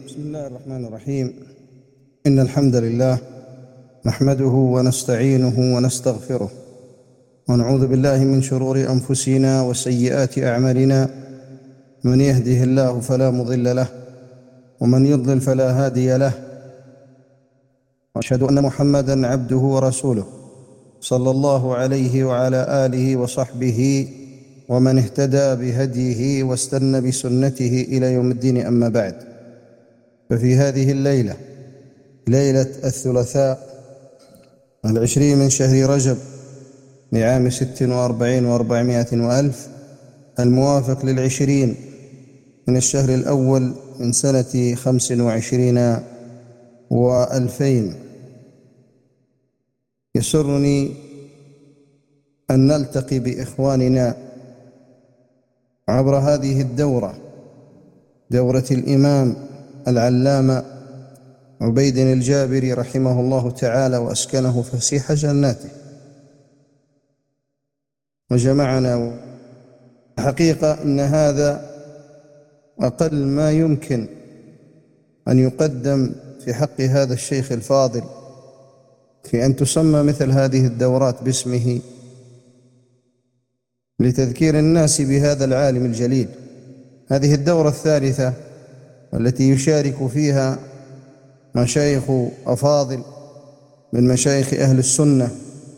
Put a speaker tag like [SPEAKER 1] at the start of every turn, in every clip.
[SPEAKER 1] بسم الله الرحمن الرحيم. إن الحمد لله نحمده ونستعينه ونستغفره، ونعوذ بالله من شرور أنفسنا وسيئات أعمالنا. من يهده الله فلا مضل له، ومن يضلل فلا هادي له. وأشهد أن محمدًا عبده ورسوله صلى الله عليه وعلى آله وصحبه ومن اهتدى بهديه واستنى بسنته إلى يوم الدين. أما بعد، ففي هذه الليلة، ليلة الثلاثاء 20 من شهر رجب لعام 46 و400 وألف، الموافق 20 من الشهر الأول من سنة 25 و2000، يسرني أن نلتقي بإخواننا عبر هذه الدورة، دورة الإمام العلامة عبيد الجابري رحمه الله تعالى وأسكنه فسيح جناته، وجمعنا. حقيقة أن هذا أقل ما يمكن أن يقدم في حق هذا الشيخ الفاضل، في أن تسمى مثل هذه الدورات باسمه، لتذكير الناس بهذا العالم الجليل. هذه الدورة الثالثة التي يشارك فيها مشايخ أفاضل من مشايخ أهل السنة،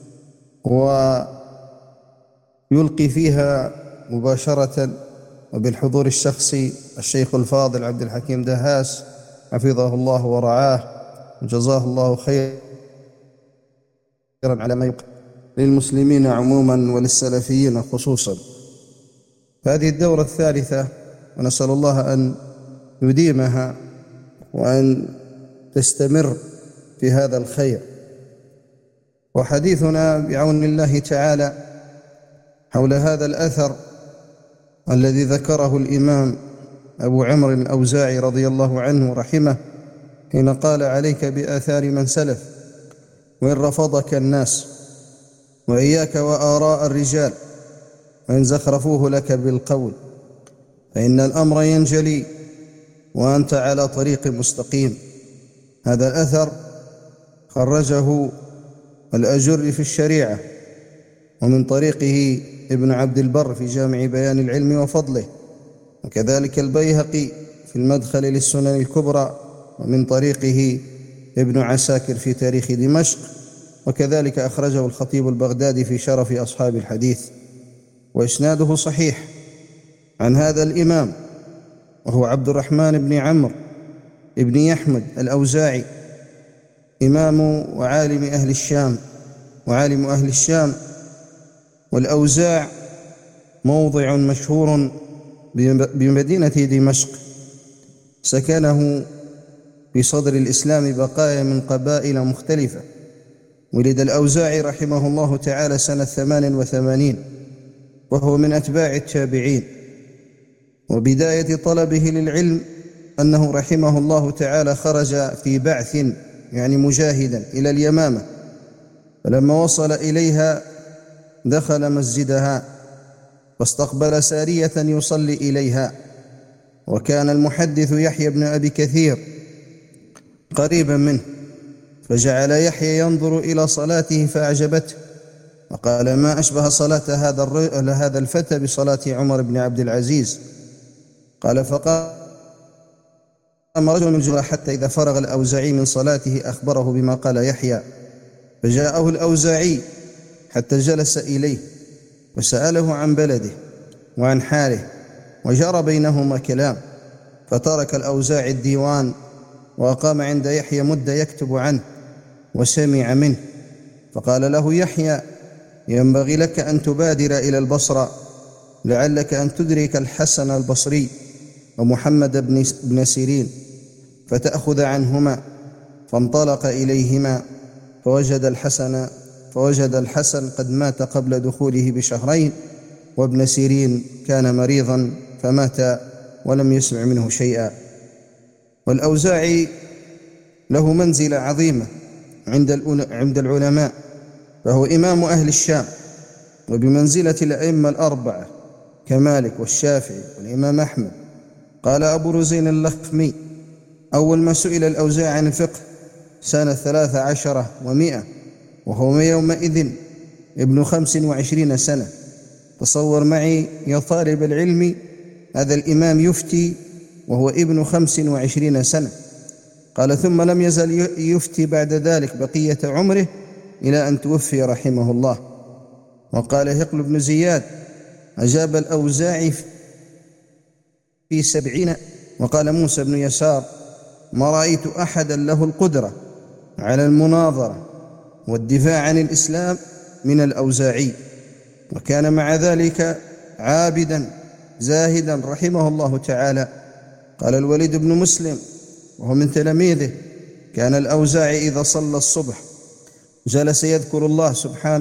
[SPEAKER 1] ويلقي فيها مباشرة وبالحضور الشخصي الشيخ الفاضل عبد الحكيم دهاس حفظه الله ورعاه وجزاه الله خيرا على ما يقدم للمسلمين عموما وللسلفيين خصوصا. هذه الدورة الثالثة، ونسأل الله أن يديمها وأن تستمر في هذا الخير. وحديثنا بعون الله تعالى حول هذا الأثر الذي ذكره الإمام أبو عمرو الأوزاعي رضي الله عنه رحمه، حين قال: عليك بآثار من سلف وإن رفضك الناس، وإياك وآراء الرجال وإن زخرفوه لك بالقول، فإن الأمر ينجلي وأنت على طريق مستقيم. هذا الأثر خرجه الأجر في الشريعة، ومن طريقه ابن عبد البر في جامع بيان العلم وفضله، وكذلك البيهقي في المدخل للسنن الكبرى، ومن طريقه ابن عساكر في تاريخ دمشق، وكذلك أخرجه الخطيب البغدادي في شرف أصحاب الحديث، وإسناده صحيح عن هذا الإمام، وهو عبد الرحمن بن عمرو بن يحمد الأوزاعي، إمام وعالم أهل الشام. والأوزاع موضع مشهور بمدينة دمشق، سكنه في صدر الإسلام بقايا من قبائل مختلفة. ولد الأوزاعي رحمه الله تعالى سنة 88، وهو من أتباع التابعين. وبداية طلبه للعلم أنه رحمه الله تعالى خرج في بعث، يعني مجاهدا، إلى اليمامة، فلما وصل إليها دخل مسجدها واستقبل سارية يصلي إليها، وكان المحدث يحيى بن أبي كثير قريبا منه، فجعل يحيى ينظر إلى صلاته فأعجبته، وقال: ما أشبه صلاة هذا الفتى بصلاة عمر بن عبد العزيز. قال: فقام رجل من الجماعة حتى إذا فرغ الأوزاعي من صلاته أخبره بما قال يحيى، فجاءه الأوزاعي حتى جلس إليه وسأله عن بلده وعن حاله، وجرى بينهما كلام، فترك الأوزاعي الديوان وأقام عند يحيى مدة يكتب عنه وسمع منه، فقال له يحيى: ينبغي لك أن تبادر إلى البصرة، لعلك أن تدرك الحسن البصري ومحمد بن سيرين فتأخذ عنهما. فانطلق إليهما فوجد الحسن قد مات قبل دخوله بشهرين، وابن سيرين كان مريضا فمات ولم يسمع منه شيئا. والأوزاعي له منزلة عظيمة عند العلماء، فهو إمام أهل الشام، وبمنزلة الأئمة الأربعة كمالك والشافعي والإمام أحمد. قال أبو رزين اللخمي: أول ما سئل الأوزاعي عن الفقه سنة 13 و100، وهو يومئذ ابن 25 سنة. تصور معي يا طالب العلم، هذا الإمام يفتي وهو ابن 25 سنة. قال: ثم لم يزل يفتي بعد ذلك بقية عمره إلى أن توفي رحمه الله. وقال هقل بن زياد: أجاب الأوزاعي في 70. وقال موسى بن يسار: ما رأيت أحدا له القدرة على المناظرة والدفاع عن الإسلام من الأوزاعي. وكان مع ذلك عابدا زاهدا رحمه الله تعالى. قال الوليد بن مسلم وهو من تلاميذه: كان الأوزاعي إذا صلى الصبح جلس يذكر الله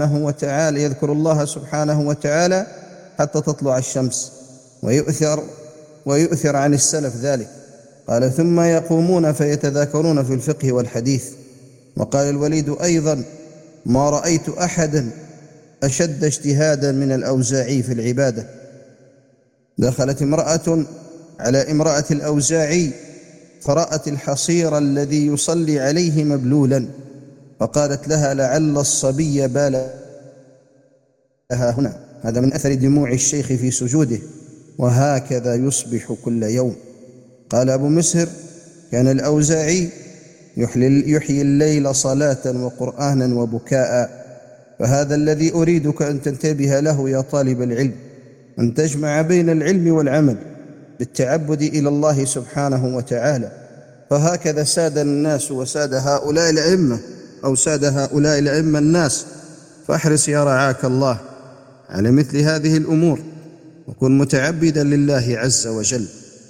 [SPEAKER 1] سبحانه وتعالى حتى تطلع الشمس، ويؤثر عن السلف ذلك. قال: ثم يقومون فيتذاكرون في الفقه والحديث. وقال الوليد أيضا: ما رأيت أحدا أشد اجتهادا من الأوزاعي في العبادة. دخلت امرأة على امرأة الأوزاعي فرأت الحصير الذي يصلي عليه مبلولا، فقالت لها: لعل الصبي بال لها هنا. هذا من أثر دموع الشيخ في سجوده، وهكذا يصبح كل يوم. قال أبو مسهر: كان الأوزاعي يحيي الليل صلاة وقرآنا وبكاء. فهذا الذي أريدك أن تنتبه له يا طالب العلم، أن تجمع بين العلم والعمل بالتعبد إلى الله سبحانه وتعالى. فهكذا ساد الناس وساد هؤلاء الأئمة، أو ساد هؤلاء الأئمة الناس. فاحرص يا رعاك الله على مثل هذه الأمور، وكن متعبدا لله عز وجل.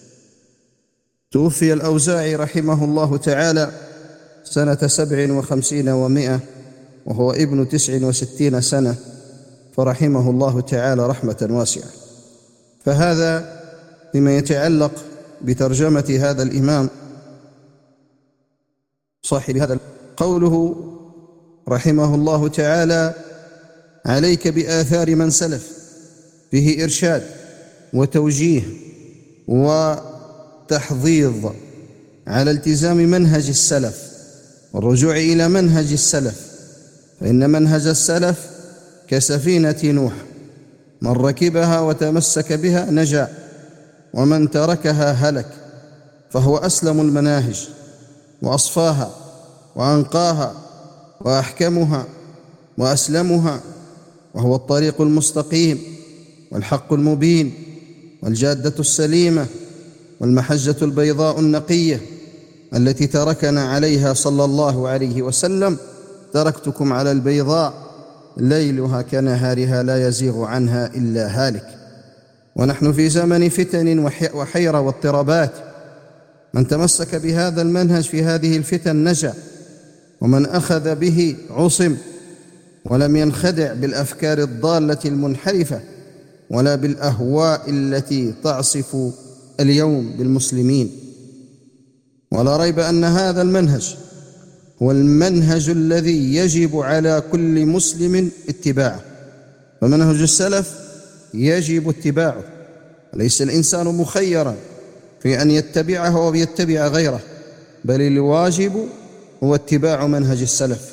[SPEAKER 1] توفي الأوزاعي رحمه الله تعالى سنة 57 و100، وهو ابن 69 سنة، فرحمه الله تعالى رحمة واسعة. فهذا فيما يتعلق بترجمة هذا الإمام صاحب هذا. قوله رحمه الله تعالى: عليك بآثار من سلف، فيه إرشاد وتوجيه وتحضيض على التزام منهج السلف والرجوع إلى منهج السلف، فإن منهج السلف كسفينة نوح، من ركبها وتمسك بها نجا، ومن تركها هلك. فهو أسلم المناهج وأصفاها وأنقاها وأحكمها وأسلمها، وهو الطريق المستقيم والحق المبين والجادة السليمة والمحجة البيضاء النقية التي تركنا عليها صلى الله عليه وسلم: تركتكم على البيضاء ليلها كنهارها لا يزيغ عنها إلا هالك. ونحن في زمن فتن وحيرة واضطرابات. من تمسك بهذا المنهج في هذه الفتن نجا، ومن أخذ به عصم، ولم ينخدع بالأفكار الضالة المنحرفة ولا بالأهواء التي تعصف اليوم بالمسلمين. ولا ريب أن هذا المنهج هو المنهج الذي يجب على كل مسلم اتباعه. فمنهج السلف يجب اتباعه، ليس الإنسان مخيرا في أن يتبعه أو يتبع غيره، بل الواجب هو اتباع منهج السلف.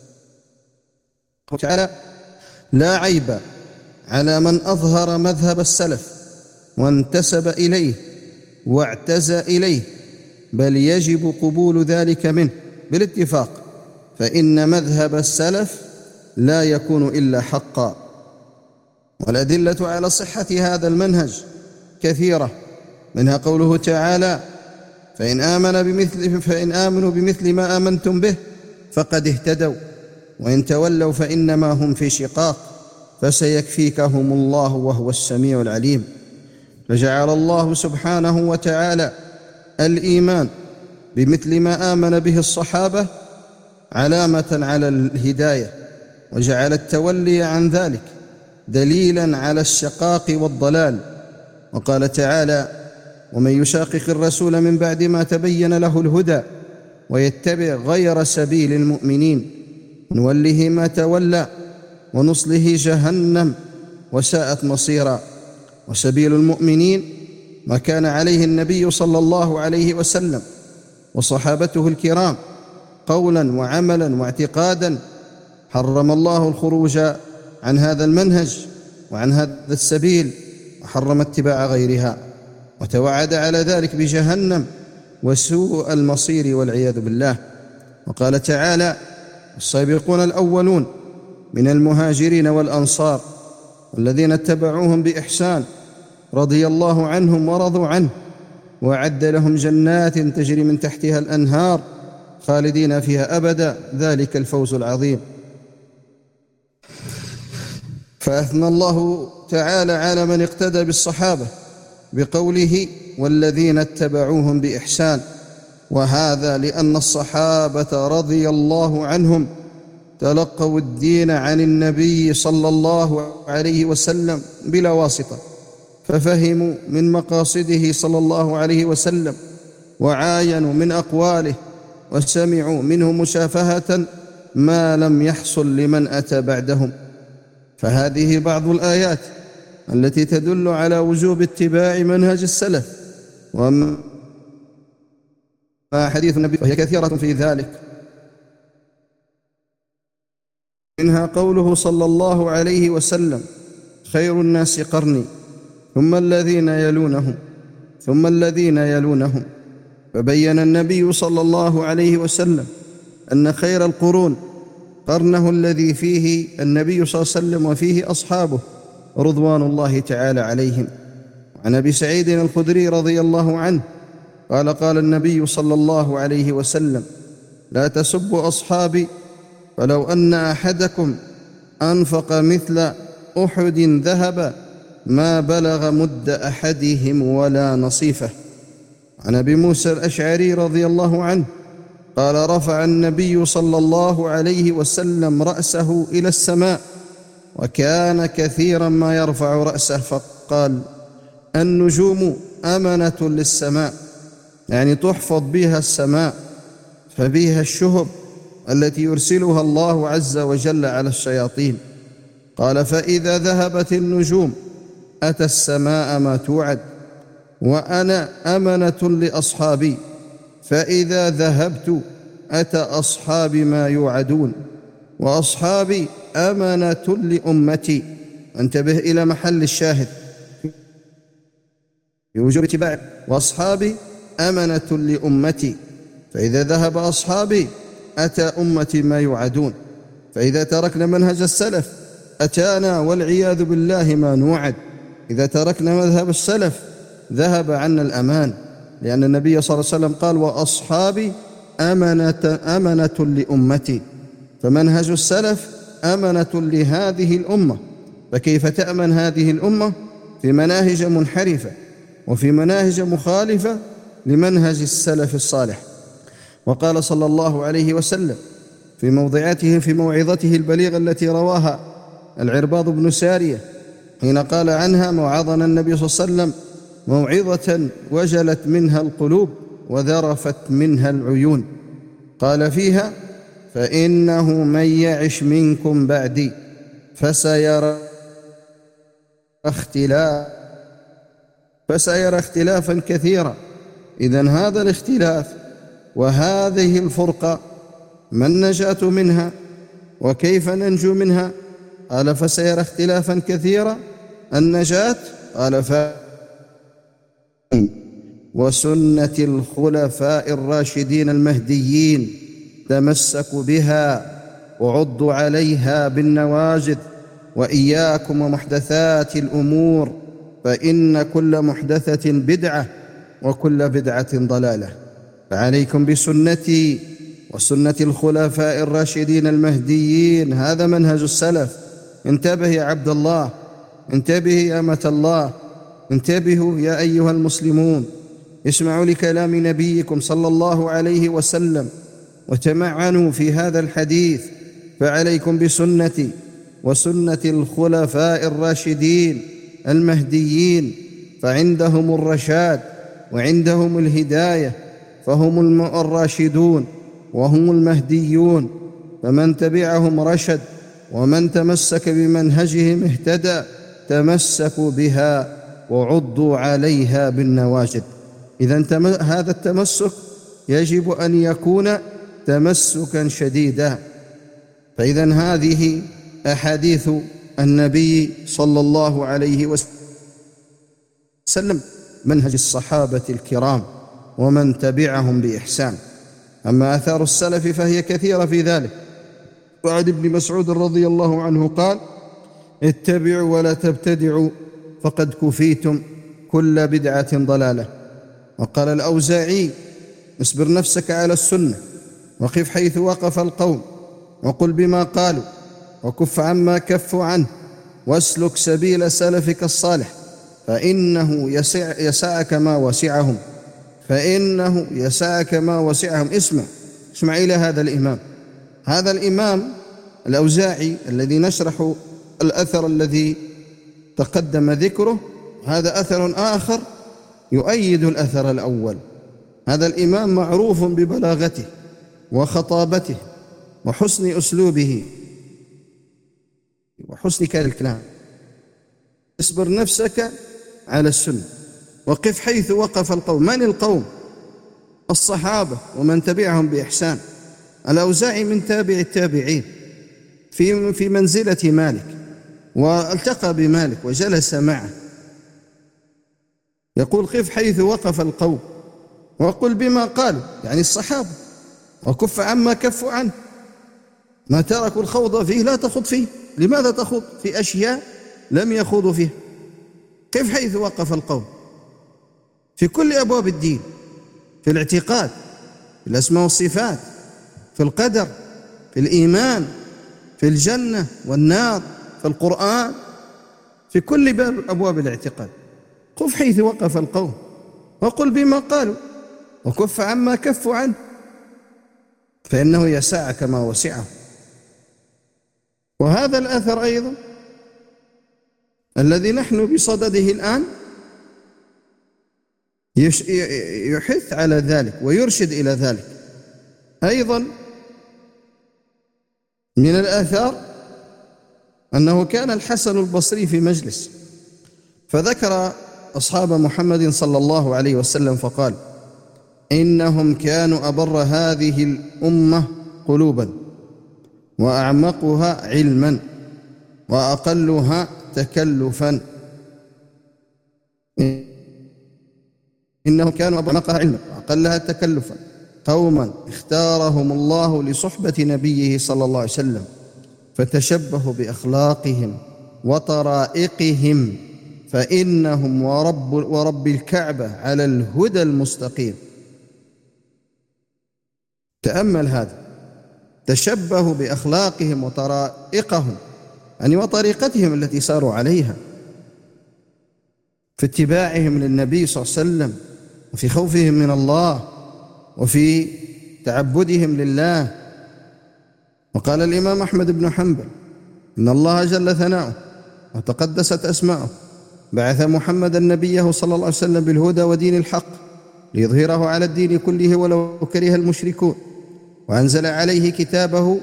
[SPEAKER 1] تعالى: لا عيب على من أظهر مذهب السلف وانتسب إليه واعتزى إليه، بل يجب قبول ذلك منه بالاتفاق، فإن مذهب السلف لا يكون إلا حقا. والأدلة على صحة هذا المنهج كثيرة، منها قوله تعالى: فإن آمنوا بمثل ما آمنتم به فقد اهتدوا، وإن تولوا فإنما هم في شقاق، فسيكفيكهم الله وهو السميع العليم. فجعل الله سبحانه وتعالى الإيمان بمثل ما آمن به الصحابة علامة على الهداية، وجعل التولي عن ذلك دليلا على الشقاق والضلال. وقال تعالى: ومن يشاقق الرسول من بعد ما تبين له الهدى ويتبع غير سبيل المؤمنين نوله ما تولى ونصله جهنم وساءت مصيرا. وسبيل المؤمنين ما كان عليه النبي صلى الله عليه وسلم وصحابته الكرام قولا وعملا واعتقادا، حرم الله الخروج عن هذا المنهج وعن هذا السبيل، وحرم اتباع غيرها، وتوعد على ذلك بجهنم وسوء المصير والعياذ بالله. وقال تعالى: السابقون الأولون من المهاجرين والأنصار والذين اتبعوهم بإحسان رضي الله عنهم ورضوا عنه وأعد لهم جنات تجري من تحتها الأنهار خالدين فيها أبدا، ذلك الفوز العظيم. فأثنى الله تعالى على من اقتدى بالصحابة بقوله: والذين اتبعوهم بإحسان، وهذا لأن الصحابة رضي الله عنهم تلقوا الدين عن النبي صلى الله عليه وسلم بلا واسطة، ففهموا من مقاصده صلى الله عليه وسلم، وعاينوا من أقواله، وسمعوا منه مشافهة ما لم يحصل لمن أتى بعدهم. فهذه بعض الآيات التي تدل على وجوب اتباع منهج السلف، وأما حديث النبي وهي كثيرة في ذلك، منها قوله صلى الله عليه وسلم: خير الناس قرني ثم الذين يلونهم ثم الذين يلونهم. فبين النبي صلى الله عليه وسلم أن خير القرون قرنه الذي فيه النبي صلى الله عليه وسلم وفيه أصحابه رضوان الله تعالى عليهم. وعن أبي سعيد الخدري رضي الله عنه قال: قال النبي صلى الله عليه وسلم: لا تسبوا أصحابي، فلو أن أحدكم أنفق مثل أحد ذهبا ما بلغ مد أحدهم ولا نصيفه. عن أبي موسى الأشعري رضي الله عنه قال: رفع النبي صلى الله عليه وسلم رأسه إلى السماء، وكان كثيرا ما يرفع رأسه، فقال: النجوم أمنة للسماء، يعني تحفظ بها السماء، فبها الشهب التي يرسلها الله عز وجل على الشياطين. قال: فإذا ذهبت النجوم أتى السماء ما توعد، وأنا أمنة لأصحابي، فإذا ذهبت أتى أصحابي ما يوعدون، وأصحابي أمنة لأمتي. انتبه إلى محل الشاهد في وجوب اتباع، وأصحابي أمنة لأمتي، فإذا ذهب أصحابي أتى أمتي ما يوعدون. فإذا تركنا منهج السلف أتانا والعياذ بالله ما نوعد. إذا تركنا مذهب السلف ذهب عنا الأمان، لأن النبي صلى الله عليه وسلم قال: وأصحابي أمنة لأمتي. فمنهج السلف أمنة لهذه الأمة، فكيف تأمن هذه الأمة في مناهج منحرفة وفي مناهج مخالفة لمنهج السلف الصالح؟ وقال صلى الله عليه وسلم في موعظته البليغة التي رواها العرباض بن سارية، حين قال عنها: موعظنا النبي صلى الله عليه وسلم موعظة وجلت منها القلوب وذرفت منها العيون. قال فيها: فإنه من يعش منكم بعدي فسيرى اختلافا كثيرا. إذن هذا الاختلاف وهذه الفرقة ما النجاة منها وكيف ننجو منها؟ قال: فسيرى اختلافا كثيرا. النجاة قال: وسنة الخلفاء الراشدين المهديين تمسكوا بها وعضوا عليها بالنواجذ، وإياكم ومحدثات الأمور، فإن كل محدثة بدعة وكل بدعة ضلالة. فعليكم بسنتي وسنة الخلفاء الراشدين المهديين، هذا منهج السلف. انتبه يا عبد الله، انتبه يا أمة الله، انتبهوا يا أيها المسلمون، اسمعوا لكلام نبيكم صلى الله عليه وسلم وتمعنوا في هذا الحديث. فعليكم بسنتي وسنة الخلفاء الراشدين المهديين، فعندهم الرشاد وعندهم الهداية، فهم الراشدون وهم المهديون، فمن تبعهم رشد ومن تمسك بمنهجهم اهتدى. تمسكوا بها وعضوا عليها بالنواجذ. إذن هذا التمسك يجب أن يكون تمسكا شديدا. فإذن هذه أحاديث النبي صلى الله عليه وسلم منهج الصحابة الكرام ومن تبعهم بإحسان. أما آثار السلف فهي كثيرة في ذلك. وعن ابن مسعود رضي الله عنه قال: اتبعوا ولا تبتدعوا فقد كفيتم كل بدعة ضلالة. وقال الأوزاعي: اصبر نفسك على السنة وقف حيث وقف القوم وقل بما قالوا وكف عما كفوا عنه واسلك سبيل سلفك الصالح فإنه يسعك ما وسعهم. فإنه يسعك ما وسعهم. اسمع إلى هذا الإمام الأوزاعي الذي نشرح الأثر الذي تقدم ذكره. هذا أثر آخر يؤيد الأثر الأول. هذا الإمام معروف ببلاغته وخطابته وحسن أسلوبه وحسن الكلام. اصبر نفسك على السنة وقف حيث وقف القوم. من القوم؟ الصحابة ومن تبعهم بإحسان. الأوزاعي من تابع التابعين في منزلة مالك، والتقى بمالك وجلس معه. يقول: قف حيث وقف القوم وقل بما قالوا، يعني الصحابة، وكف عما كفوا عنه. ما تركوا الخوض فيه لا تخوض فيه. لماذا تخوض في أشياء لم يخوضوا فيها؟ قف حيث وقف القوم في كل أبواب الدين، في الاعتقاد، في الأسماء والصفات، في القدر، في الإيمان، في الجنة والنار، في القرآن، في كل باب أبواب الاعتقاد. قف حيث وقف القوم وقل بما قالوا وكف عما كفوا عنه فإنه يسعك ما وسعه. وهذا الأثر أيضا الذي نحن بصدده الآن يحث على ذلك ويرشد إلى ذلك. أيضا من الآثار أنه كان الحسن البصري في مجلس فذكر أصحاب محمد صلى الله عليه وسلم فقال: إنهم كانوا أبر هذه الأمة قلوبا وأعمقها علما وأقلها تكلفا. إنهم كانوا أعمقها علما وأقلها تكلفا قوما اختارهم الله لصحبة نبيه صلى الله عليه وسلم فتشبهوا بأخلاقهم وطرائقهم فإنهم ورب الكعبة على الهدى المستقيم. تأمل هذا، تشبهوا بأخلاقهم وطرائقهم، يعني وطريقتهم التي ساروا عليها في اتباعهم للنبي صلى الله عليه وسلم وفي خوفهم من الله وفي تعبدهم لله. وقال الإمام أحمد بن حنبل: إن الله جل ثناؤه وتقدست أسماؤه بعث محمدا نبيه صلى الله عليه وسلم بالهدى ودين الحق ليظهره على الدين كله ولو كره المشركون، وأنزل عليه كتابه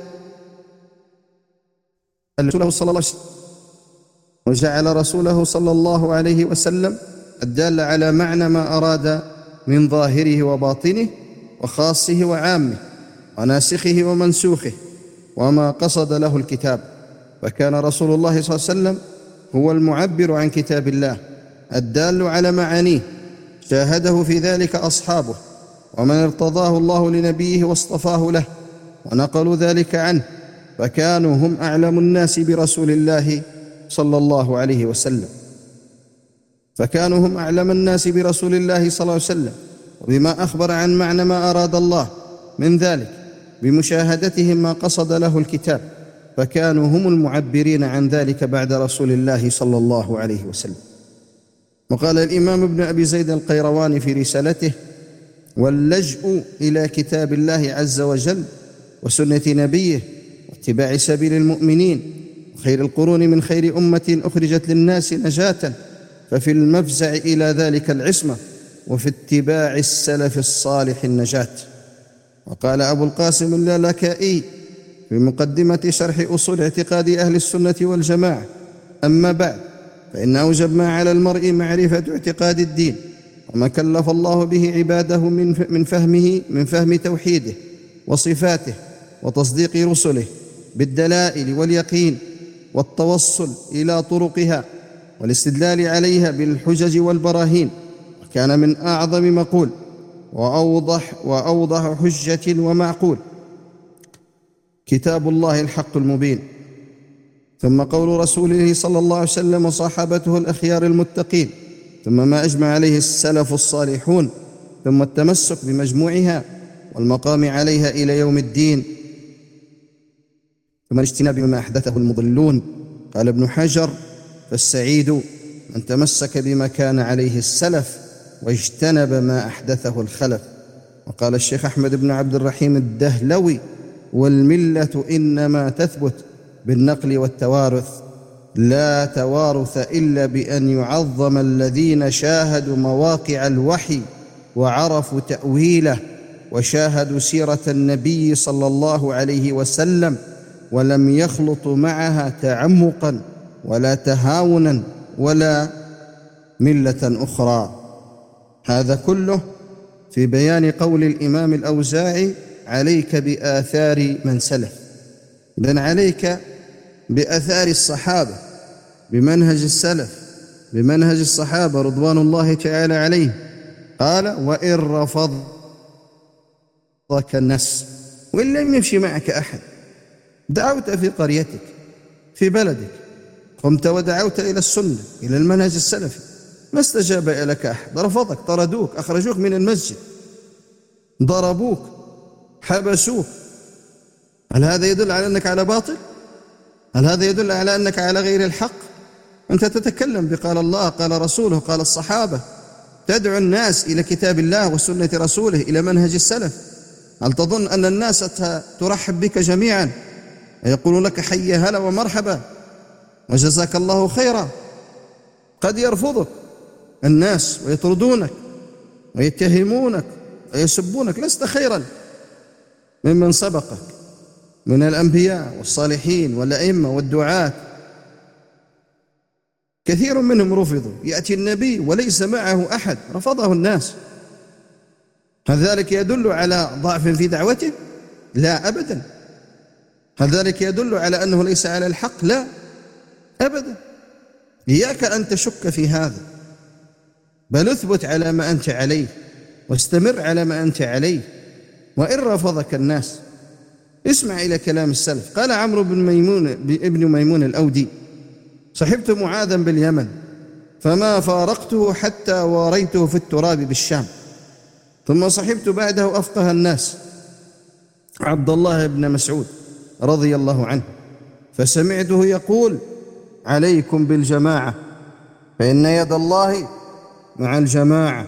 [SPEAKER 1] رسوله صلى الله عليه وسلم، وجعل رسوله صلى الله عليه وسلم الدال على معنى ما أراد من ظاهره وباطنه وخاصه وعامه وناسخه ومنسوخه وما قصد له الكتاب. فكان رسول الله صلى الله عليه وسلم هو المعبر عن كتاب الله الدال على معانيه، شاهده في ذلك أصحابه ومن ارتضاه الله لنبيه واصطفاه له ونقلوا ذلك عنه، فكانوا هم أعلم الناس برسول الله صلى الله عليه وسلم. فكانوا هم أعلم الناس برسول الله صلى الله عليه وسلم وبما أخبر عن معنى ما أراد الله من ذلك بمشاهدتهم ما قصد له الكتاب، فكانوا هم المعبرين عن ذلك بعد رسول الله صلى الله عليه وسلم. وقال الإمام ابن أبي زيد القيرواني في رسالته: واللجأ إلى كتاب الله عز وجل وسنة نبيه واتباع سبيل المؤمنين وخير القرون من خير أمة أخرجت للناس نجاة، ففي المفزع إلى ذلك العصمة وفي اتباع السلف الصالح النجاة. وقال أبو القاسم اللالكائي في مقدمة شرح أصول اعتقاد أهل السنة والجماعة: أما بعد، فإن أوجب ما على المرء معرفة اعتقاد الدين وما كلف الله به عباده من فهم توحيده وصفاته وتصديق رسله بالدلائل واليقين والتوصل إلى طرقها والاستدلال عليها بالحجج والبراهين. وكان من أعظم مقول وأوضح حجة ومعقول كتاب الله الحق المبين، ثم قول رسوله صلى الله عليه وسلم وصحابته الأخيار المتقين، ثم ما أجمع عليه السلف الصالحون، ثم التمسك بمجموعها والمقام عليها إلى يوم الدين، ثم الاجتناب بما أحدثه المضلون. قال ابن حجر: فالسعيد من تمسك بما كان عليه السلف واجتنب ما أحدثه الخلف. وقال الشيخ أحمد بن عبد الرحيم الدهلوي: والملة إنما تثبت بالنقل والتوارث، لا توارث إلا بأن يعظم الذين شاهدوا مواقع الوحي وعرفوا تأويله وشاهدوا سيرة النبي صلى الله عليه وسلم ولم يخلطوا معها تعمقا ولا تهاونا ولا ملة أخرى. هذا كله في بيان قول الإمام الأوزاعي: عليك بآثار من سلف. إذن عليك بآثار الصحابة، بمنهج السلف، بمنهج الصحابة رضوان الله تعالى عليهم. قال: وإن رفضك الناس، وإن لم يمشي معك أحد، دعوت في قريتك في بلدك، قمت ودعوت إلى السنة إلى المنهج السلفي، ما استجاب لك أحد، رفضك، طردوك، أخرجوك من المسجد، ضربوك، حبسوك، هل هذا يدل على أنك على باطل؟ هل هذا يدل على أنك على غير الحق؟ أنت تتكلم بقال الله، قال رسوله، قال الصحابة، تدعو الناس إلى كتاب الله وسنة رسوله، إلى منهج السلف. هل تظن أن الناس ترحب بك جميعا ويقول لك حي هلا ومرحبا وجزاك الله خيرا؟ قد يرفضك الناس ويطردونك ويتهمونك ويسبونك، لست خيرا ممن سبقك من الأنبياء والصالحين والأئمة والدعاة. كثير منهم رفضوا، يأتي النبي وليس معه أحد، رفضه الناس. هل ذلك يدل على ضعف في دعوته؟ لا أبدا. هل ذلك يدل على أنه ليس على الحق؟ لا أبدا. إياك أن تشك في هذا، بل اثبت على ما أنت عليه واستمر على ما أنت عليه وإن رفضك الناس. اسمع إلى كلام السلف. قال عمرو ابن ميمون الأودي: صحبت معاذا باليمن فما فارقته حتى واريته في التراب بالشام، ثم صحبت بعده أفقه الناس عبد الله بن مسعود رضي الله عنه، فسمعته يقول: عليكم بالجماعة فإن يد الله مع الجماعة.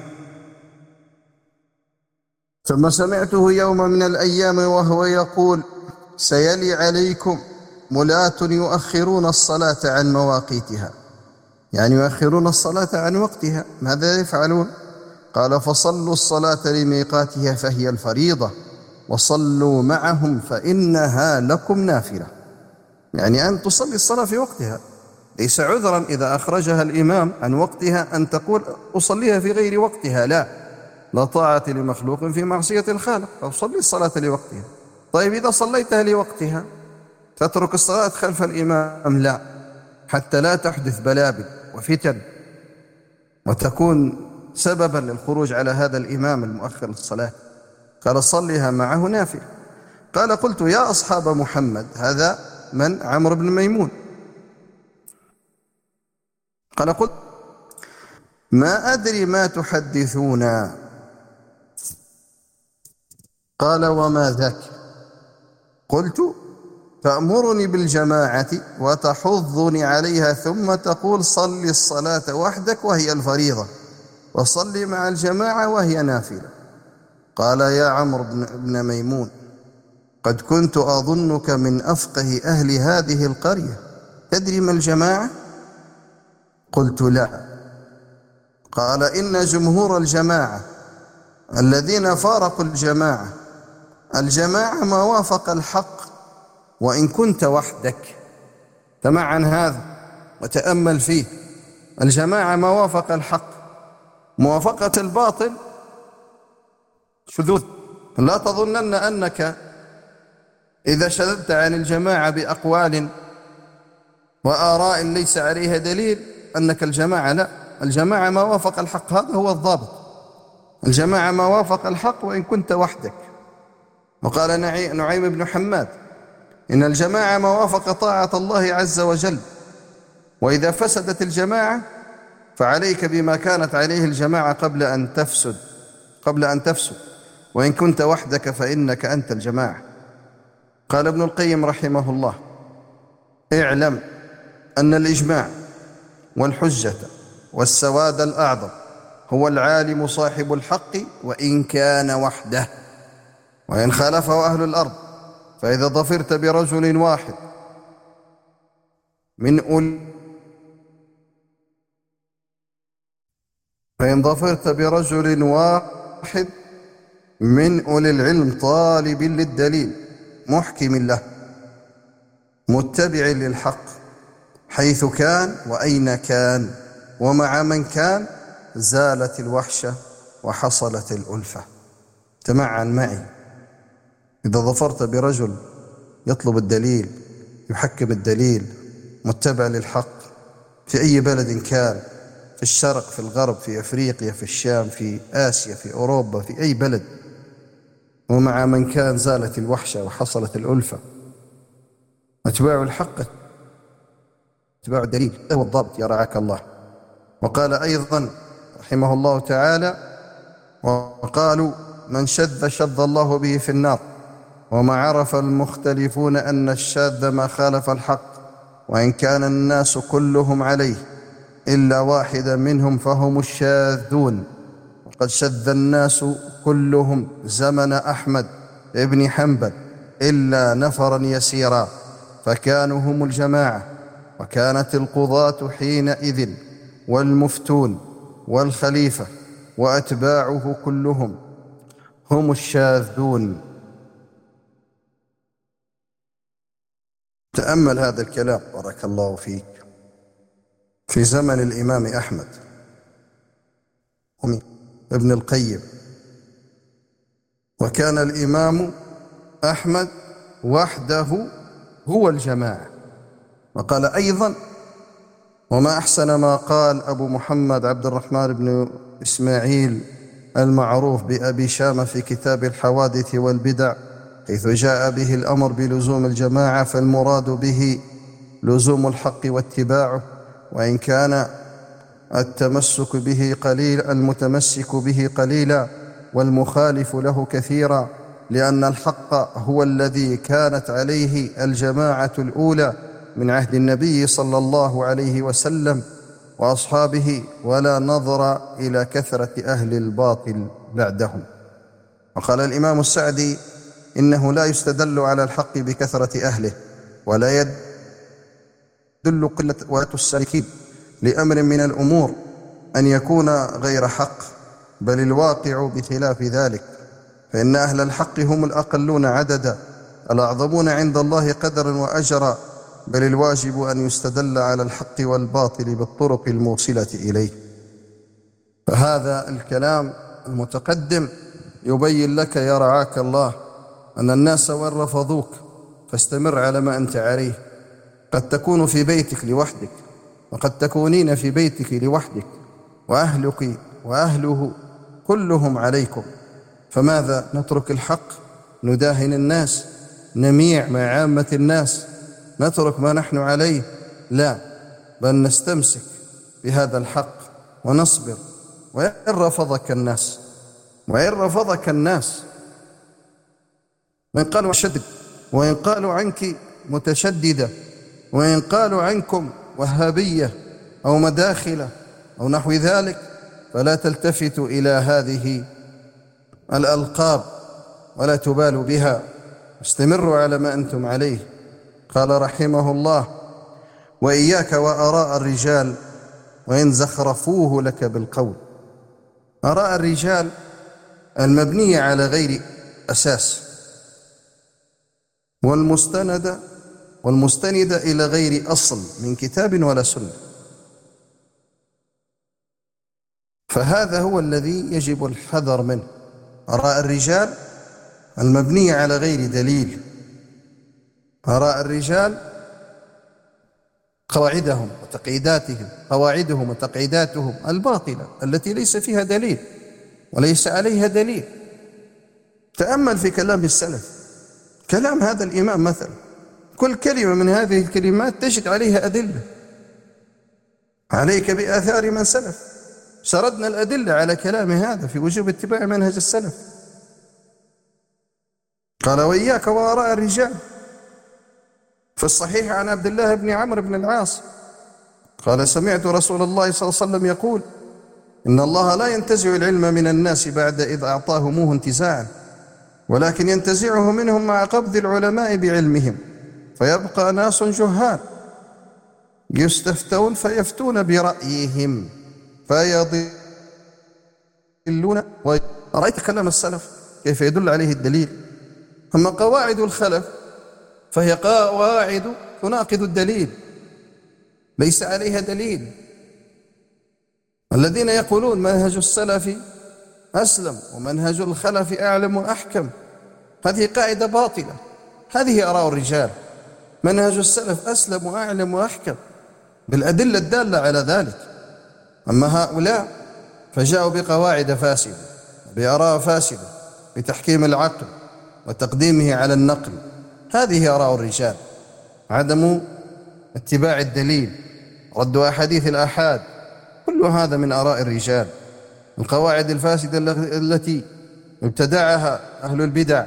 [SPEAKER 1] ثم سمعته يوم من الأيام وهو يقول: سيلي عليكم ملاة يؤخرون الصلاة عن مواقيتها، يعني يؤخرون الصلاة عن وقتها. ماذا يفعلون؟ قال: فصلوا الصلاة لميقاتها فهي الفريضة، وصلوا معهم فإنها لكم نافلة. يعني أن تصلي الصلاة في وقتها، ليس عذرا إذا أخرجها الإمام عن وقتها أن تقول أصليها في غير وقتها، لا طاعة لمخلوق في معصية الخالق، فصلي الصلاة لوقتها. طيب إذا صليتها لوقتها تترك الصلاة خلف الإمام؟ لا، حتى لا تحدث بلابل وفتن وتكون سببا للخروج على هذا الإمام المؤخر للصلاة. قال: صليها معه نافلة. قال: قلت: يا أصحاب محمد، هذا من؟ عمرو بن ميمون. قال: قلت: ما أدري ما تحدثون. قال: وما ذاك؟ قلت: تأمرني بالجماعة وتحضني عليها، ثم تقول صل الصلاة وحدك وهي الفريضة، وصلي مع الجماعة وهي نافلة. قال: يا عمرو بن ميمون، قد كنت أظنك من أفقه أهل هذه القرية، تدري ما الجماعة؟ قلت: لا. قال: إن جمهور الجماعة الذين فارقوا الجماعة ما وافق الحق وإن كنت وحدك. تمعن هذا وتأمل فيه. الجماعة ما وافق الحق موافقة الباطل شذوذ. لا تظنن أنك إذا شذذت عن الجماعة بأقوال وآراء ليس عليها دليل أنك الجماعة. لا، الجماعة ما وافق الحق، هذا هو الضابط. الجماعة ما وافق الحق وإن كنت وحدك. وقال نعيم بن حماد: إن الجماعة ما وافق طاعة الله عز وجل، وإذا فسدت الجماعة فعليك بما كانت عليه الجماعة قبل أن تفسد، وإن كنت وحدك فإنك أنت الجماعة. قال ابن القيم رحمه الله: اعلم أن الإجماع والحجة والسواد الأعظم هو العالم صاحب الحق وإن كان وحده، وإن خالفه أهل الأرض، فإذا ظفرت برجل واحد من أولي العلم طالب للدليل محكم له متبع للحق حيث كان وأين كان ومع من كان، زالت الوحشة وحصلت الألفة. تمعن معي، إذا ظفرت برجل يطلب الدليل، يحكم الدليل، متبع للحق في أي بلد كان، في الشرق، في الغرب، في أفريقيا، في الشام، في آسيا، في أوروبا، في أي بلد، ومع من كان، زالت الوحشة وحصلت الألفة. اتباع الحق، اتباع الدليل، هو الضابط يا رعاك الله. وقال أيضا رحمه الله تعالى: وقالوا من شذ الله به في النار، وما عرف المختلفون أن الشاذ ما خالف الحق، وإن كان الناس كلهم عليه إلا واحدا منهم فهم الشاذون. وقد شذ الناس كلهم زمن أحمد بن حنبل إلا نفرا يسيرا، فكانوا هم الجماعة. وكانت القضاة حينئذ والمفتون والخليفة وأتباعه كلهم هم الشاذون. تأمل هذا الكلام بارك الله فيك. في زمن الإمام أحمد ابن القيم، وكان الإمام أحمد وحده هو الجماعة. وقال أيضا: وما أحسن ما قال أبو محمد عبد الرحمن بن إسماعيل المعروف بأبي شامة في كتاب الحوادث والبدع، حيث جاء به الأمر بلزوم الجماعة، فالمراد به لزوم الحق واتباعه، وإن كان المتمسك به قليلا والمخالف له كثيرا، لأن الحق هو الذي كانت عليه الجماعة الأولى من عهد النبي صلى الله عليه وسلم وأصحابه، ولا نظر إلى كثرة أهل الباطل بعدهم. وقال الإمام السعدي: إنه لا يستدل على الحق بكثرة أهله، ولا يدل قلة السالكين لأمر من الأمور أن يكون غير حق، بل الواقع بخلاف ذلك، فإن أهل الحق هم الأقلون عددا الأعظمون عند الله قدرا وأجرا، بل الواجب أن يستدل على الحق والباطل بالطرق الموصلة إليه. فهذا الكلام المتقدم يبين لك يا رعاك الله أن الناس وإن رفضوك فاستمر على ما أنت عليه. قد تكون في بيتك لوحدك، وقد تكونين في بيتك لوحدك، وأهلك وأهله كلهم عليكم، فماذا نترك الحق؟ نداهن الناس، نميع مع عامة الناس، نترك ما نحن عليه؟ لا، بل نستمسك بهذا الحق ونصبر. وإن رفضك الناس وإن قالوا شدد، وإن قالوا عنك متشددة، وإن قالوا عنكم وهابية أو مداخلة أو نحو ذلك، فلا تلتفتوا إلى هذه الألقاب ولا تبالوا بها، استمروا على ما أنتم عليه. قال رحمه الله: وإياك وآراء الرجال وإن زخرفوه لك بالقول. آراء الرجال المبنية على غير أساس، والمستندة إلى غير أصل من كتاب ولا سنة. فهذا هو الذي يجب الحذر منه. آراء الرجال المبنية على غير دليل، آراء الرجال قواعدهم وتقعيداتهم الباطلة التي ليس فيها دليل وليس عليها دليل. تأمل في كلام السلف، كلام هذا الإمام مثلا، كل كلمة من هذه الكلمات تجد عليها أدلة. عليك بآثار من سلف، سردنا الأدلة على كلام هذا في وجوب اتباع منهج السلف. قال: وإياك وآراء الرجال. في الصحيح عن عبد الله بن عمرو بن العاص قال: سمعت رسول الله صلى الله عليه وسلم يقول: إن الله لا ينتزع العلم من الناس بعد إذ أعطاهموه انتزاعا، ولكن ينتزعه منهم مع قبض العلماء بعلمهم، فيبقى ناس جهال يستفتون فيفتون برأيهم فيضلون. رأيت كلام السلف كيف يدل عليه الدليل. أما قواعد الخلف فهي قواعد تناقض الدليل، ليس عليها دليل. الذين يقولون منهج السلف أسلم ومنهج الخلف أعلم وأحكم، هذه قاعدة باطلة. هذه آراء الرجال، منهج السلف أسلم وأعلم وأحكم بالأدلة الدالة على ذلك. أما هؤلاء فجاءوا بقواعد فاسدة، بآراء فاسدة، بتحكيم العقل وتقديمه على النقل. هذه آراء الرجال، عدم اتباع الدليل، رد أحاديث الآحاد، كل هذا من آراء الرجال. القواعد الفاسدة التي ابتدعها أهل البدع،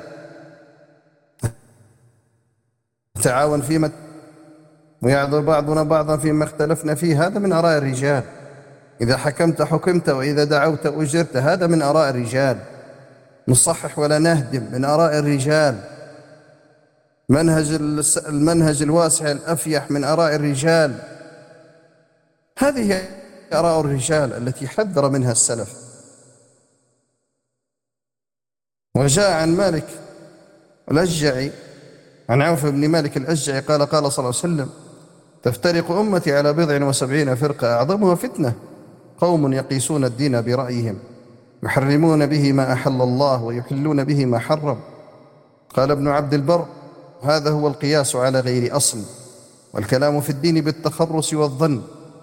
[SPEAKER 1] تعاون فيما ويعذر بعضنا بعضا فيما اختلفنا فيه، هذا من آراء الرجال. إذا حكمت حكمت، وإذا دعوت أجرت، هذا من آراء الرجال. نصحح ولا نهدم، من آراء الرجال. المنهج الواسع الأفيح من آراء الرجال. هذه آراء الرجال التي حذر منها السلف. وجاء عن مالك الأشجعي، عن عوف بن مالك الأشجعي قال: قال صلى الله عليه وسلم: تفترق أمتي على 70 فرقة، أعظمها فتنة قوم يقيسون الدين برأيهم، يحرمون به ما أحل الله ويحلون به ما حرم. قال ابن عبد البر: هذا هو القياس على غير أصل، والكلام في الدين بالتخرص والظن.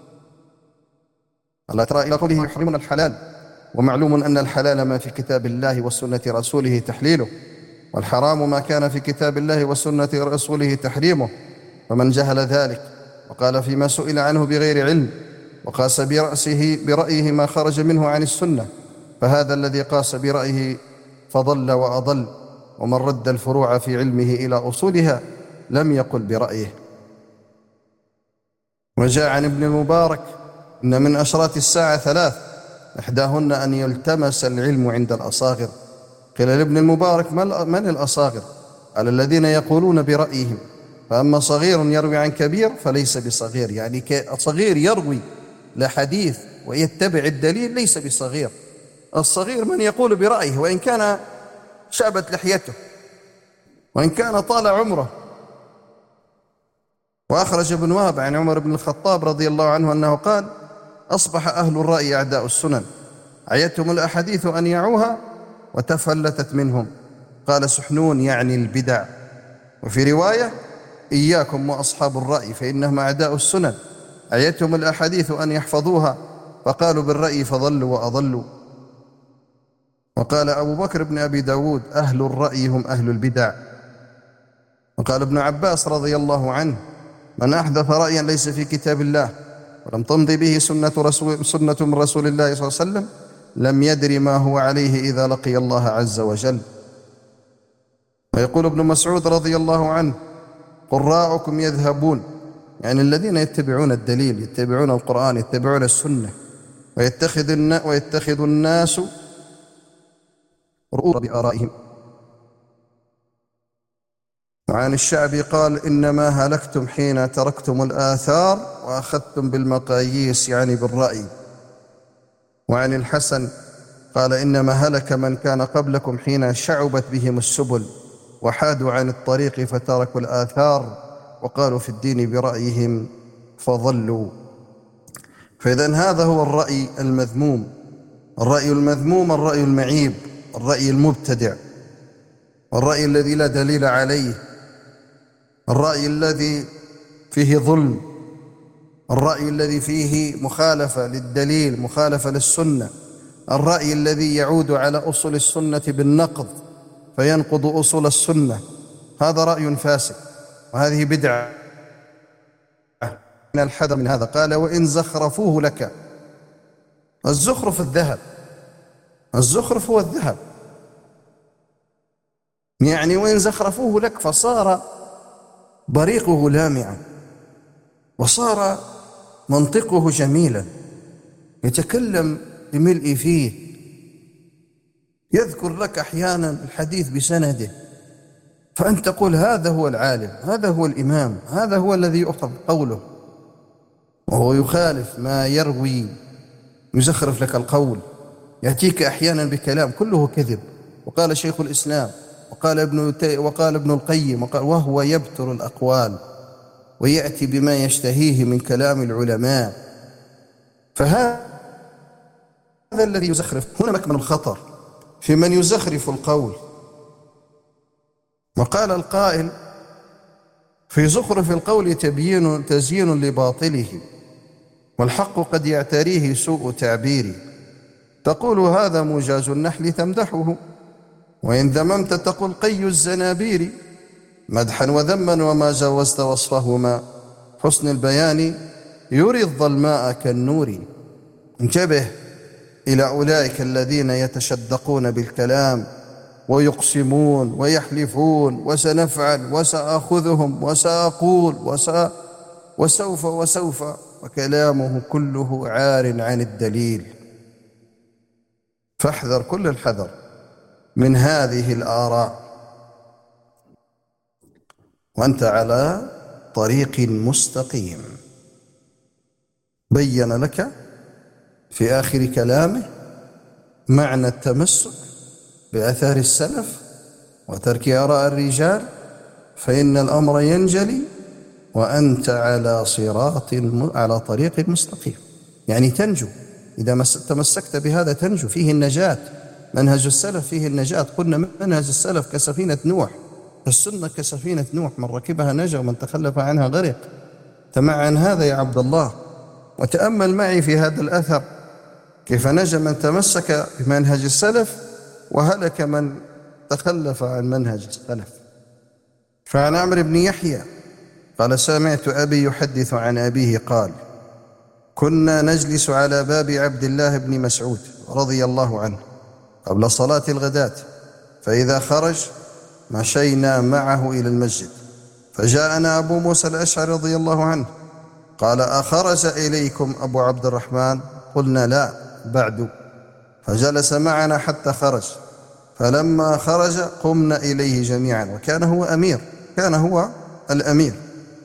[SPEAKER 1] ألا ترى إلى قوله يحرمون الحلال، ومعلوم أن الحلال ما في كتاب الله وسنة رسوله تحليله، والحرام ما كان في كتاب الله وسنة رسوله تحريمه. فمن جهل ذلك وقال فيما سئل عنه بغير علم، وقاس برأيه ما خرج منه عن السنة، فهذا الذي قاس برأيه فضل وأضل. ومن رد الفروع في علمه إلى أصولها لم يقل برأيه. وجاء عن ابن المبارك: إن من أشراط الساعة 3، إحداهن أن يلتمس العلم عند الأصاغر. قيل لابن المبارك: من الأصاغر؟ قال: الذين يقولون برأيهم، فأما صغير يروي عن كبير فليس بصغير. يعني صغير يروي لحديث ويتبع الدليل ليس بصغير. الصغير من يقول برأيه، وإن كان شابت لحيته، وإن كان طال عمره. وأخرج ابن وهب عن عمر بن الخطاب رضي الله عنه أنه قال: أصبح أهل الرأي أعداء السنن، عيتهم الأحاديث أن يعوها وتفلتت منهم. قال سحنون يعني البدع. وفي رواية: إياكم وأصحاب الرأي فإنهم أعداء السنن، عيتهم الأحاديث أن يحفظوها، فقالوا بالرأي فضلوا وأضلوا. وقال أبو بكر بن أبي داود: أهل الرأي هم أهل البدع. وقال ابن عباس رضي الله عنه: من أحدث رأيا ليس في كتاب الله ولم تمضي به سنة من رسول الله صلى الله عليه وسلم لم يدر ما هو عليه إذا لقي الله عز وجل. ويقول ابن مسعود رضي الله عنه: قراءكم يذهبون، يعني الذين يتبعون الدليل، يتبعون القرآن، يتبعون السنة، ويتخذ الناس رؤوسا بآرائهم. وعن الشعبي قال: إنما هلكتم حين تركتم الآثار وأخذتم بالمقاييس، يعني بالرأي. وعن الحسن قال: إنما هلك من كان قبلكم حين شعبت بهم السبل وحادوا عن الطريق فتركوا الآثار وقالوا في الدين برأيهم فضلوا. فإذن هذا هو الرأي المذموم، الرأي المذموم، الرأي المعيب، الرأي المبتدع، الرأي الذي لا دليل عليه، الرأي الذي فيه ظلم، الرأي الذي فيه مخالفة للدليل، مخالفة للسنة، الرأي الذي يعود على أصول السنة بالنقض فينقض أصول السنة. هذا رأي فاسد، وهذه بدعة. من الحذر من هذا. قال: وإن زخرفوه لك. الزخرف الذهب، الزخرف هو الذهب، يعني وإن زخرفوه لك فصار بريقه لامعا، وصار منطقه جميلا، يتكلم بملء فيه، يذكر لك أحيانا الحديث بسنده، فأنت تقول هذا هو العالم، هذا هو الإمام، هذا هو الذي يؤخذ قوله، وهو يخالف ما يروي، يزخرف لك القول، يأتيك أحيانا بكلام كله كذب. وقال شيخ الإسلام، وقال ابن القيم، وهو يبتر الأقوال ويأتي بما يشتهيه من كلام العلماء. فهذا الذي يزخرف. هنا مكمن الخطر في من يزخرف القول. وقال القائل: في زخرف القول تزيين لباطله، والحق قد يعتريه سوء تعبيره. تقول هذا مجاز النحل تمدحه، وإن ذممت تقول قي الزنابير، مدحا وذما وما جاوزت وصفهما، حسن البيان يري الظلماء كالنور. انتبه إلى أولئك الذين يتشدقون بالكلام ويقسمون ويحلفون وسنفعل وسأخذهم وسأقول وسوف، وكلامه كله عار عن الدليل. فاحذر كل الحذر من هذه الآراء، وأنت على طريق مستقيم. بين لك في آخر كلامه معنى التمسك بآثار السلف وترك آراء الرجال، فإن الأمر ينجلي وأنت على طريق مستقيم، يعني تنجو. إذا تمسكت بهذا تنجو، فيه النجاة. منهج السلف فيه النجاة. قلنا منهج السلف كسفينة نوح، السنة كسفينة نوح، من ركبها نجا ومن تخلف عنها غرق. تمعن هذا يا عبد الله، وتأمل معي في هذا الأثر كيف نجا من تمسك بمنهج السلف وهلك من تخلف عن منهج السلف. فعن عمرو بن يحيى قال: سمعت أبي يحدث عن أبيه قال: كنا نجلس على باب عبد الله بن مسعود رضي الله عنه قبل صلاة الغداة، فإذا خرج مشينا معه إلى المسجد، فجاءنا أبو موسى الأشعري رضي الله عنه قال: أخرج إليكم أبو عبد الرحمن؟ قلنا: لا بعد. فجلس معنا حتى خرج، فلما خرج قمنا إليه جميعا، وكان هو أمير، كان هو الأمير.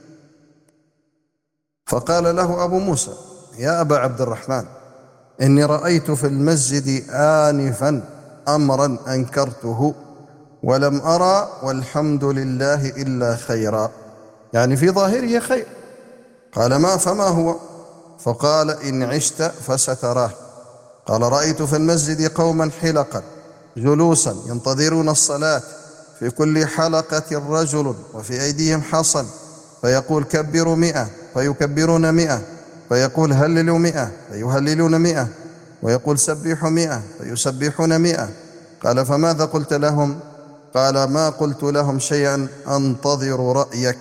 [SPEAKER 1] فقال له أبو موسى: يا أبا عبد الرحمن، إني رأيت في المسجد آنفا أمرا أنكرته ولم أرى والحمد لله إلا خيرا، يعني في ظاهره خير. قال: فما هو؟ فقال: إن عشت فستراه. قال: رأيت في المسجد قوما حلقا جلوسا ينتظرون الصلاة، في كل حلقة رجل وفي أيديهم حصن، فيقول كبروا 100 فيكبرون 100، فيقول هللوا 100 فيهللون 100، ويقول سبحوا 100 فيسبحون 100. قال: فماذا قلت لهم؟ قال: ما قلت لهم شيئا، أنتظر رأيك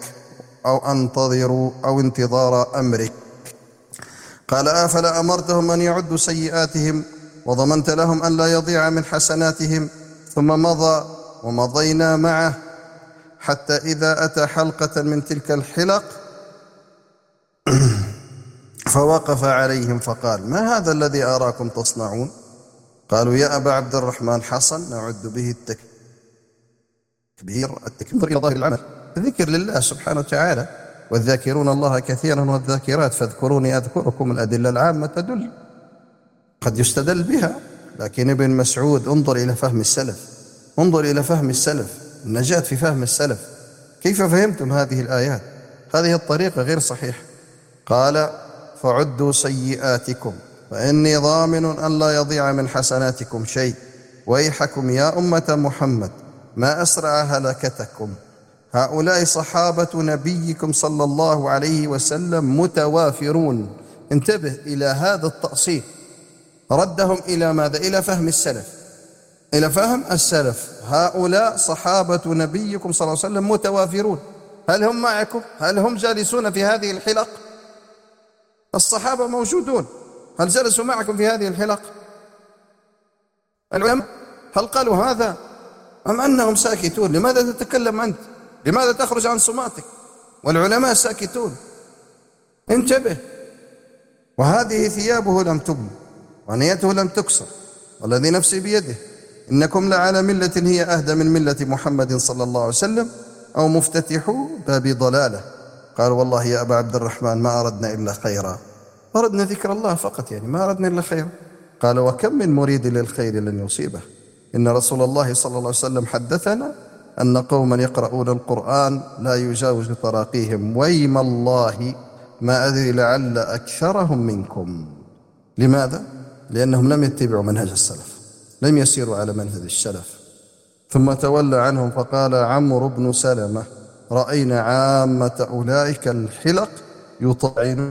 [SPEAKER 1] أو انتظار أمرك. قال: أفلا أمرتهم أن يعدوا سيئاتهم وضمنت لهم أن لا يضيع من حسناتهم؟ ثم مضى ومضينا معه حتى إذا أتى حلقة من تلك الحلق فوقف عليهم فقال: ما هذا الذي أراكم تصنعون؟ قالوا: يا أبا عبد الرحمن، حصن نعد به التكبير إلى ظاهر العمل، ذكر لله سبحانه وتعالى، والذاكرون الله كثيرا والذاكرات فاذكروني أذكركم. الأدلة العامة تدل، قد يستدل بها، لكن ابن مسعود انظر إلى فهم السلف، انظر إلى فهم السلف، النجاة في فهم السلف. كيف فهمتم هذه الآيات؟ هذه الطريقة غير صحيحة. قال: فعدوا سيئاتكم فإني ضامن أن لا يضيع من حسناتكم شيء. ويحكم يا أمة محمد ما أسرع هلكتكم. هؤلاء صحابة نبيكم صلى الله عليه وسلم متوافرون. انتبه إلى هذا التأصيل، ردهم إلى ماذا؟ إلى فهم السلف، إلى فهم السلف. هؤلاء صحابة نبيكم صلى الله عليه وسلم متوافرون. هل هم معكم؟ هل هم جالسون في هذه الحلق؟ الصحابة موجودون، هل جلسوا معكم في هذه الحلق؟ العلماء هل قالوا هذا أم أنهم ساكتون؟ لماذا تتكلم أنت؟ لماذا تخرج عن صماتك والعلماء ساكتون؟ انتبه. وهذه ثيابه لم تبن ونيته لم تكسر، والذي نفسي بيده إنكم لعلى ملة هي أهدى من ملة محمد صلى الله عليه وسلم أو مفتتحوا باب ضلاله. قال والله يا أبا عبد الرحمن ما أردنا إلا خيرا، أردنا ذكر الله فقط، يعني ما أردنا إلا خيرا. قال وكم من مريد للخير لن يصيبه. إن رسول الله صلى الله عليه وسلم حدثنا أن قوما يقرؤون القرآن لا يجاوز تراقيهم، ويم الله ما أدري لعل أكثرهم منكم. لماذا؟ لأنهم لم يتبعوا منهج السلف، لم يسيروا على منهج السلف. ثم تولى عنهم فقال عمرو بن سلمة رأينا عامة أولئك الحلق يطعنوننا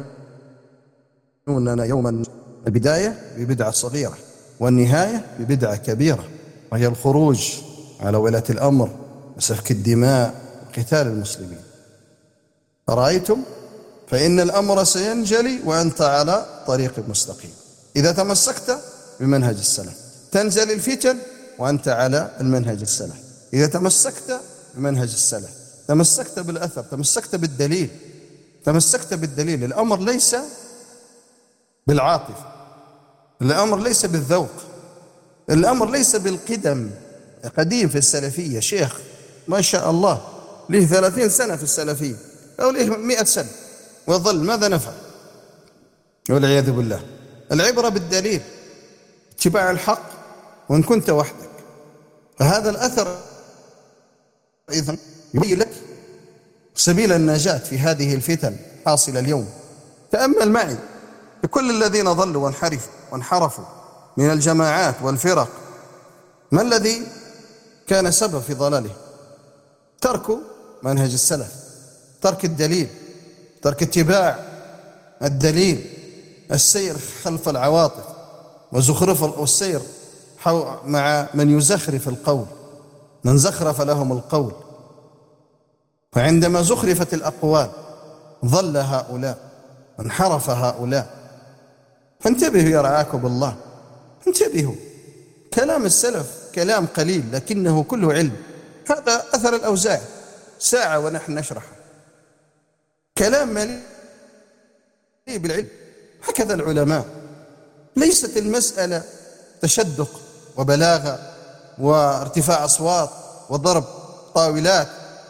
[SPEAKER 1] يوما. البداية ببدعة صغيرة والنهاية ببدعة كبيرة، وهي الخروج على ولاة الأمر وسفك الدماء وقتال المسلمين. أرأيتم؟ فإن الأمر سينجلي وأنت على طريق مستقيم. إذا تمسكت بمنهج السلف تنزل الفتن وأنت على المنهج السلف. إذا تمسكت بمنهج السلف تمسكت بالأثر، تمسكت بالدليل، تمسكت بالدليل. الأمر ليس بالعاطفة، الأمر ليس بالذوق، الأمر ليس بالقدم. قديم في السلفية شيخ ما شاء الله له 30 سنة في السلفية أو له 100 سنة وظل ماذا نفعل؟ والعياذ بالله. العبرة بالدليل، اتباع الحق وإن كنت وحدك. فهذا الأثر إذن يبين لك سبيل النجاة في هذه الفتن حاصلة اليوم. تأمل معي بكل الذين ضلوا وانحرفوا من الجماعات والفرق، ما الذي كان سبب في ضلاله؟ ترك منهج السلف، ترك الدليل، ترك اتباع الدليل، السير خلف العواطف وزخرف والسير مع من يزخرف القول، من زخرف لهم القول. فعندما زخرفت الأقوال ضل هؤلاء وانحرف هؤلاء. فانتبهوا يا رعاكم الله، انتبهوا. كلام السلف كلام قليل لكنه كله علم. هذا أثر الأوزاعي، ساعة ونحن نشرحه، كلام مليء بالعلم. هكذا العلماء. ليست المسألة تشدق وبلاغة وارتفاع أصوات وضرب طاولات،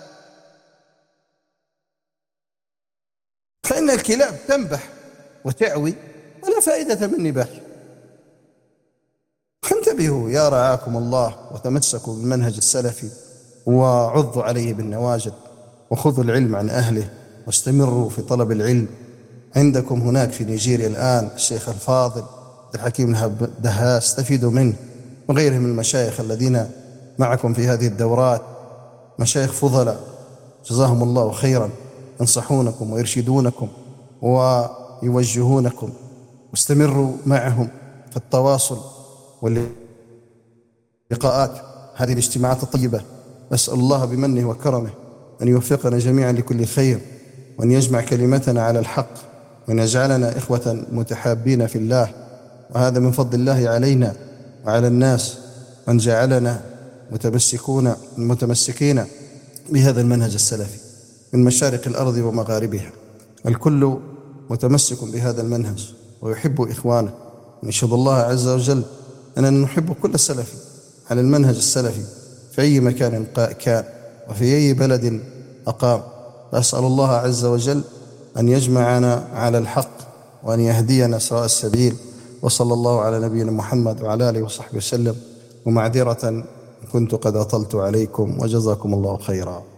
[SPEAKER 1] فإن الكلاب تنبح وتعوي ولا فائدة من نباح. فانتبهوا يا رعاكم الله وتمسكوا بالمنهج السلفي وعضوا عليه بالنواجذ وخذوا العلم عن أهله واستمروا في طلب العلم. عندكم هناك في نيجيريا الآن الشيخ الفاضل عبد الحكيم دهاس، استفيدوا منه وغيرهم من المشايخ الذين معكم في هذه الدورات، مشايخ فضلاء جزاهم الله خيرا، ينصحونكم ويرشدونكم ويوجهونكم. واستمروا معهم في التواصل واللقاءات، هذه الاجتماعات الطيبة. أسأل الله بمنه وكرمه أن يوفقنا جميعا لكل خير، وأن يجمع كلمتنا على الحق، وأن يجعلنا إخوة متحابين في الله. وهذا من فضل الله علينا وعلى الناس، أن جعلنا متمسكين بهذا المنهج السلفي من مشارق الأرض ومغاربها. الكل متمسك بهذا المنهج ويحب إخوانه. نشهد الله عز وجل أننا نحب كل السلفي على المنهج السلفي في أي مكان كان وفي أي بلد أقام. فأسأل الله عز وجل أن يجمعنا على الحق وأن يهدينا سواء السبيل. وصلى الله على نبينا محمد وعلى آله وصحبه وسلم. ومعذرة كنت قد أطلت عليكم وجزاكم الله خيرا.